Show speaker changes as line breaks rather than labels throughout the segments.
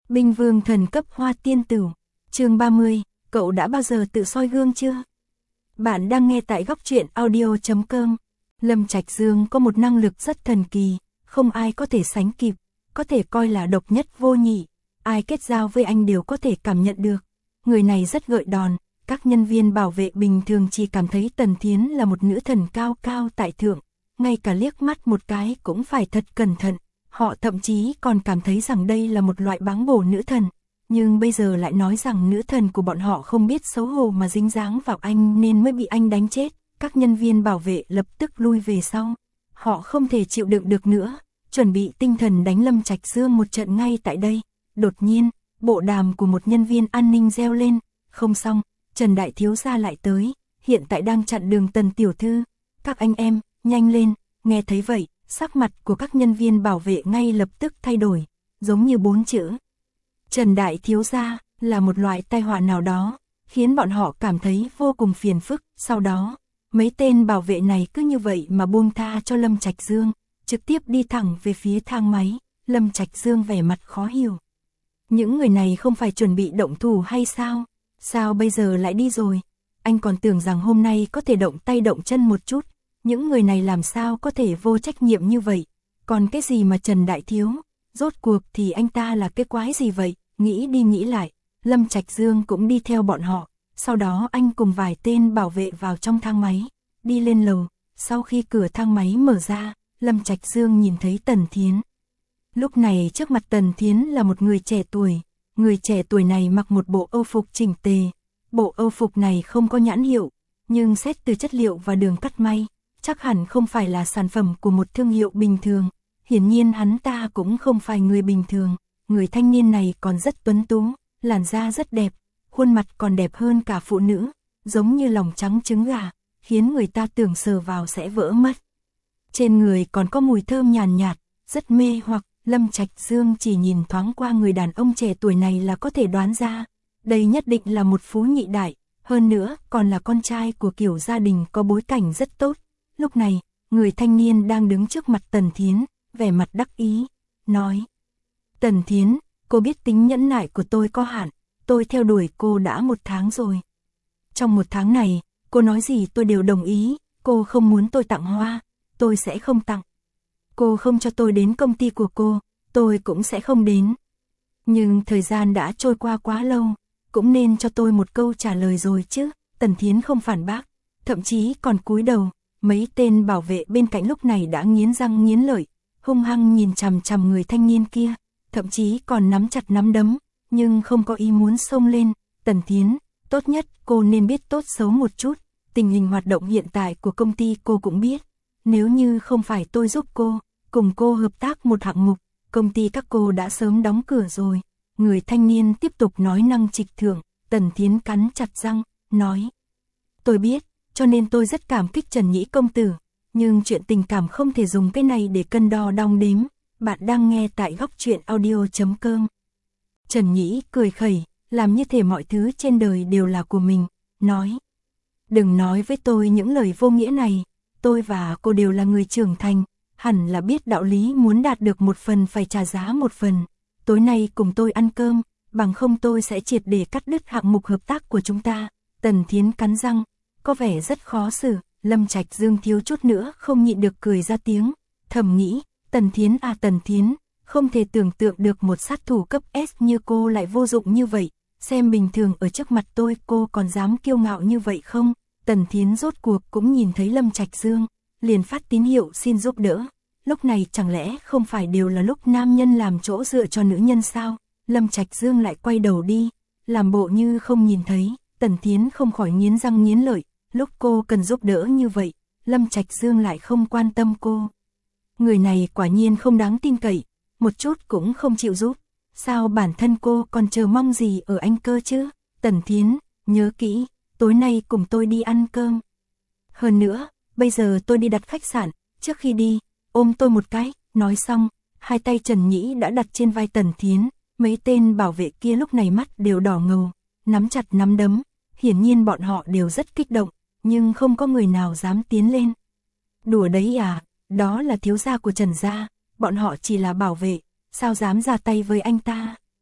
Binh vương thần cấp hoa tiên tử. Chương 30, cậu đã bao giờ tự soi gương chưa? Bạn đang nghe tại góc truyện audio.com. Lâm Trạch Dương có một năng lực rất thần kỳ, không ai có thể sánh kịp, có thể coi là độc nhất vô nhị. Ai kết giao với anh đều có thể cảm nhận được. Người này rất gợi đòn, các nhân viên bảo vệ bình thường chỉ cảm thấy Tần Thiến là một nữ thần cao cao tại thượng, ngay cả liếc mắt một cái cũng phải thật cẩn thận. Họ thậm chí còn cảm thấy rằng đây là một loại báng bổ nữ thần, nhưng bây giờ lại nói rằng nữ thần của bọn họ không biết xấu hổ mà dính dáng vào anh nên mới bị anh đánh chết. Các nhân viên bảo vệ lập tức lui về sau. Họ không thể chịu đựng được nữa, chuẩn bị tinh thần đánh Lâm Trạch Dương một trận ngay tại đây. Đột nhiên, bộ đàm của một nhân viên an ninh reo lên. Không xong, Trần Đại Thiếu Gia lại tới, hiện tại đang chặn đường Tần Tiểu Thư. Các anh em, nhanh lên. Nghe thấy vậy, sắc mặt của các nhân viên bảo vệ ngay lập tức thay đổi, giống như 4 chữ. Trần Đại Thiếu Gia là một loại tai họa nào đó, khiến bọn họ cảm thấy vô cùng phiền phức. Sau đó, mấy tên bảo vệ này cứ như vậy mà buông tha cho Lâm Trạch Dương, trực tiếp đi thẳng về phía thang máy. Lâm Trạch Dương vẻ mặt khó hiểu. Những người này không phải chuẩn bị động thủ hay sao? Sao bây giờ lại đi rồi? Anh còn tưởng rằng hôm nay có thể động tay động chân một chút. Những người này làm sao có thể vô trách nhiệm như vậy? Còn cái gì mà Trần Đại Thiếu? Rốt cuộc thì anh ta là cái quái gì vậy? Nghĩ đi nghĩ lại, Lâm Trạch Dương cũng đi theo bọn họ. Sau đó anh cùng vài tên bảo vệ vào trong thang máy, đi lên lầu. Sau khi cửa thang máy mở ra, Lâm Trạch Dương nhìn thấy Tần Thiến. Lúc này trước mặt Tần Thiến là một người trẻ tuổi. Người trẻ tuổi này mặc một bộ âu phục chỉnh tề. Bộ âu phục này không có nhãn hiệu, nhưng xét từ chất liệu và đường cắt may, chắc hẳn không phải là sản phẩm của một thương hiệu bình thường. Hiển nhiên hắn ta cũng không phải người bình thường. Người thanh niên này còn rất tuấn tú, làn da rất đẹp, khuôn mặt còn đẹp hơn cả phụ nữ, giống như lòng trắng trứng gà, khiến người ta tưởng sờ vào sẽ vỡ mất. Trên người còn có mùi thơm nhàn nhạt, rất mê hoặc. Lâm Trạch Dương chỉ nhìn thoáng qua người đàn ông trẻ tuổi này là có thể đoán ra, đây nhất định là một phú nhị đại, hơn nữa còn là con trai của kiểu gia đình có bối cảnh rất tốt. Lúc này, người thanh niên đang đứng trước mặt Tần Thiến, vẻ mặt đắc ý, nói: Tần Thiến, cô biết tính nhẫn nại của tôi có hạn, tôi theo đuổi cô đã 1 tháng rồi. Trong 1 tháng này, cô nói gì tôi đều đồng ý, cô không muốn tôi tặng hoa, tôi sẽ không tặng. Cô không cho tôi đến công ty của cô, tôi cũng sẽ không đến. Nhưng thời gian đã trôi qua quá lâu, cũng nên cho tôi một câu trả lời rồi chứ. Tần Thiến không phản bác, thậm chí còn cúi đầu. Mấy tên bảo vệ bên cạnh lúc này đã nghiến răng nghiến lợi, hung hăng nhìn chằm chằm người thanh niên kia, thậm chí còn nắm chặt nắm đấm, nhưng không có ý muốn xông lên. Tần Thiến, tốt nhất cô nên biết tốt xấu một chút, tình hình hoạt động hiện tại của công ty cô cũng biết. Nếu như không phải tôi giúp cô, cùng cô hợp tác một hạng mục, công ty các cô đã sớm đóng cửa rồi. Người thanh niên tiếp tục nói năng trịch thượng. Tần Thiến cắn chặt răng, nói: Tôi biết, cho nên tôi rất cảm kích Trần Nhĩ công tử, nhưng chuyện tình cảm không thể dùng cái này để cân đo đong đếm. Bạn đang nghe tại góc truyện audio.com. Trần Nhĩ cười khẩy, làm như thể mọi thứ trên đời đều là của mình, nói: Đừng nói với tôi những lời vô nghĩa này, tôi và cô đều là người trưởng thành, hẳn là biết đạo lý, muốn đạt được một phần phải trả giá một phần. Tối nay cùng tôi ăn cơm, bằng không tôi sẽ triệt để cắt đứt hạng mục hợp tác của chúng ta. Tần Thiến cắn răng, có vẻ rất khó xử. Lâm Trạch Dương thiếu chút nữa không nhịn được cười ra tiếng, thầm nghĩ: Tần Thiến à Tần Thiến, không thể tưởng tượng được một sát thủ cấp S như cô lại vô dụng như vậy. Xem bình thường ở trước mặt tôi cô còn dám kiêu ngạo như vậy không? Tần Thiến rốt cuộc cũng nhìn thấy Lâm Trạch Dương, liền phát tín hiệu xin giúp đỡ. Lúc này chẳng lẽ không phải đều là lúc nam nhân làm chỗ dựa cho nữ nhân sao? Lâm Trạch Dương lại quay đầu đi, làm bộ như không nhìn thấy. Tần Thiến không khỏi nghiến răng nghiến lợi, lúc cô cần giúp đỡ như vậy, Lâm Trạch Dương lại không quan tâm cô. Người này quả nhiên không đáng tin cậy, một chút cũng không chịu giúp. Sao bản thân cô còn chờ mong gì ở anh cơ chứ? Tần Thiến, nhớ kỹ, tối nay cùng tôi đi ăn cơm. Hơn nữa, bây giờ tôi đi đặt khách sạn, trước khi đi, ôm tôi một cái. Nói xong, hai tay Trần Nhĩ đã đặt trên vai Tần Thiến. Mấy tên bảo vệ kia lúc này mắt đều đỏ ngầu, nắm chặt nắm đấm. Hiển nhiên bọn họ đều rất kích động, nhưng không có người nào dám tiến lên. Đùa đấy à, đó là thiếu gia của Trần gia, bọn họ chỉ là bảo vệ, sao dám ra tay với anh ta?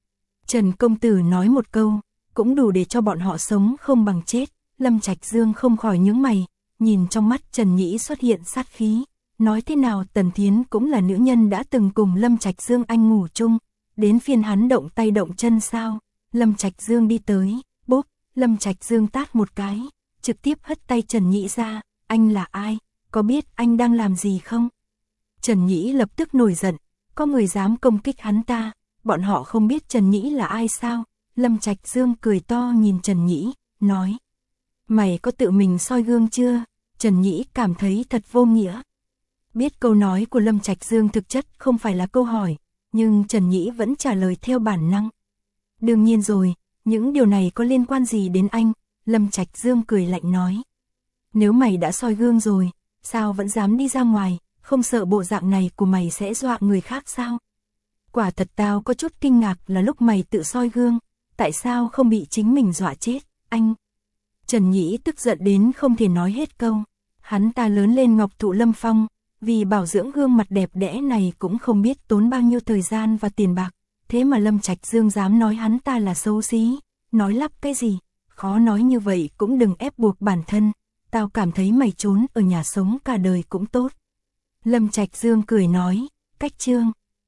Trần công tử nói một câu, cũng đủ để cho bọn họ sống không bằng chết. Lâm Trạch Dương không khỏi nhướng mày, nhìn trong mắt Trần Nhĩ xuất hiện sát khí. Nói thế nào Tần Thiến cũng là nữ nhân đã từng cùng Lâm Trạch Dương anh ngủ chung, đến phiên hắn động tay động chân sao? Lâm Trạch Dương đi tới, bốp, Lâm Trạch Dương tát một cái, trực tiếp hất tay Trần Nhĩ ra, anh là ai, có biết anh đang làm gì không? Trần Nhĩ lập tức nổi giận, có người dám công kích hắn ta, bọn họ không biết Trần Nhĩ là ai sao? Lâm Trạch Dương cười to nhìn Trần Nhĩ, nói, mày có tự mình soi gương chưa? Trần Nhĩ cảm thấy thật vô nghĩa. Biết câu nói của Lâm Trạch Dương thực chất không phải là câu hỏi, nhưng Trần Nhĩ vẫn trả lời theo bản năng. Đương nhiên rồi, những điều này có liên quan gì đến anh? Lâm Trạch Dương cười lạnh nói. Nếu mày đã soi gương rồi, sao vẫn dám đi ra ngoài, không sợ bộ dạng này của mày sẽ dọa người khác sao? Quả thật tao có chút kinh ngạc là lúc mày tự soi gương, tại sao không bị chính mình dọa chết, anh? Trần Nhĩ tức giận đến không thể nói hết câu. Hắn ta lớn lên Ngọc Thụ Lâm Phong, vì bảo dưỡng gương mặt đẹp đẽ này cũng không biết tốn bao nhiêu thời gian và tiền bạc. Thế mà Lâm Trạch Dương dám nói hắn ta là xấu xí, nói lắp cái gì, khó nói như vậy cũng đừng ép buộc bản thân, tao cảm thấy mày trốn ở nhà sống cả đời cũng tốt. Lâm Trạch Dương cười nói, cách Trương.